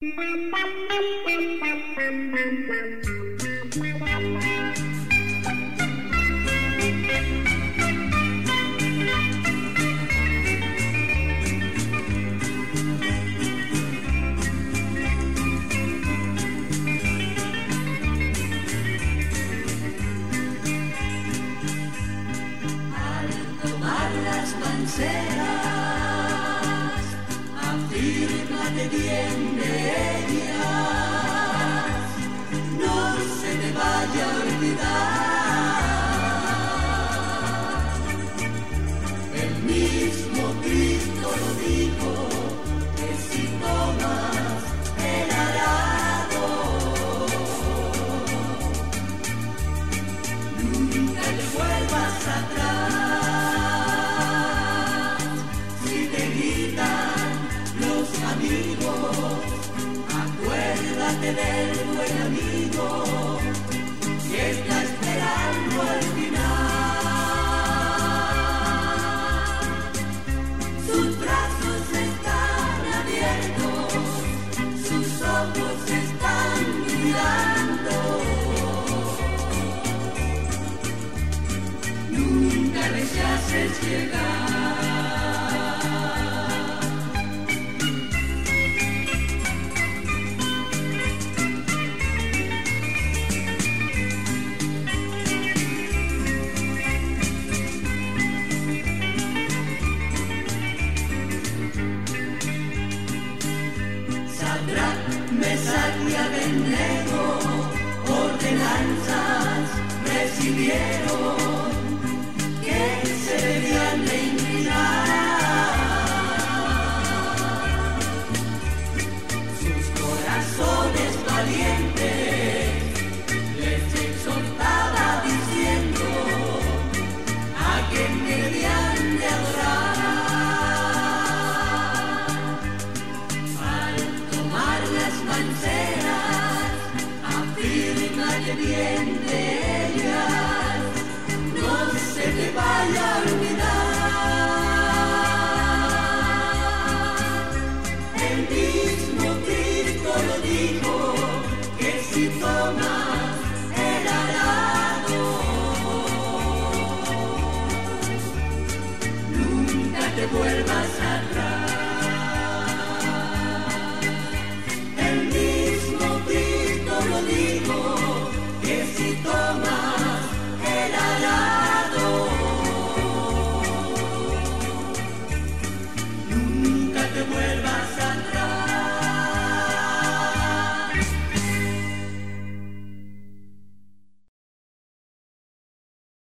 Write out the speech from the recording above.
Afírmate bien de ellas, no se te vaya a olvidar. El mismo Cristo lo dijo, que si tomas el arado, nunca te vuelvas atrás. Acuérdate del buen amigo que está esperando al final. Sus brazos están abiertos, sus ojos están mirando. Nunca rechaces llegar. Mesach y Abednego ordenanzas recibieron que se debían de inclinar. Sus corazones valientes les exhortaba diciendo a quien debían de adorar. Afírmate bien de ellas, no se te vaya a olvidar. El mismo Cristo lo dijo.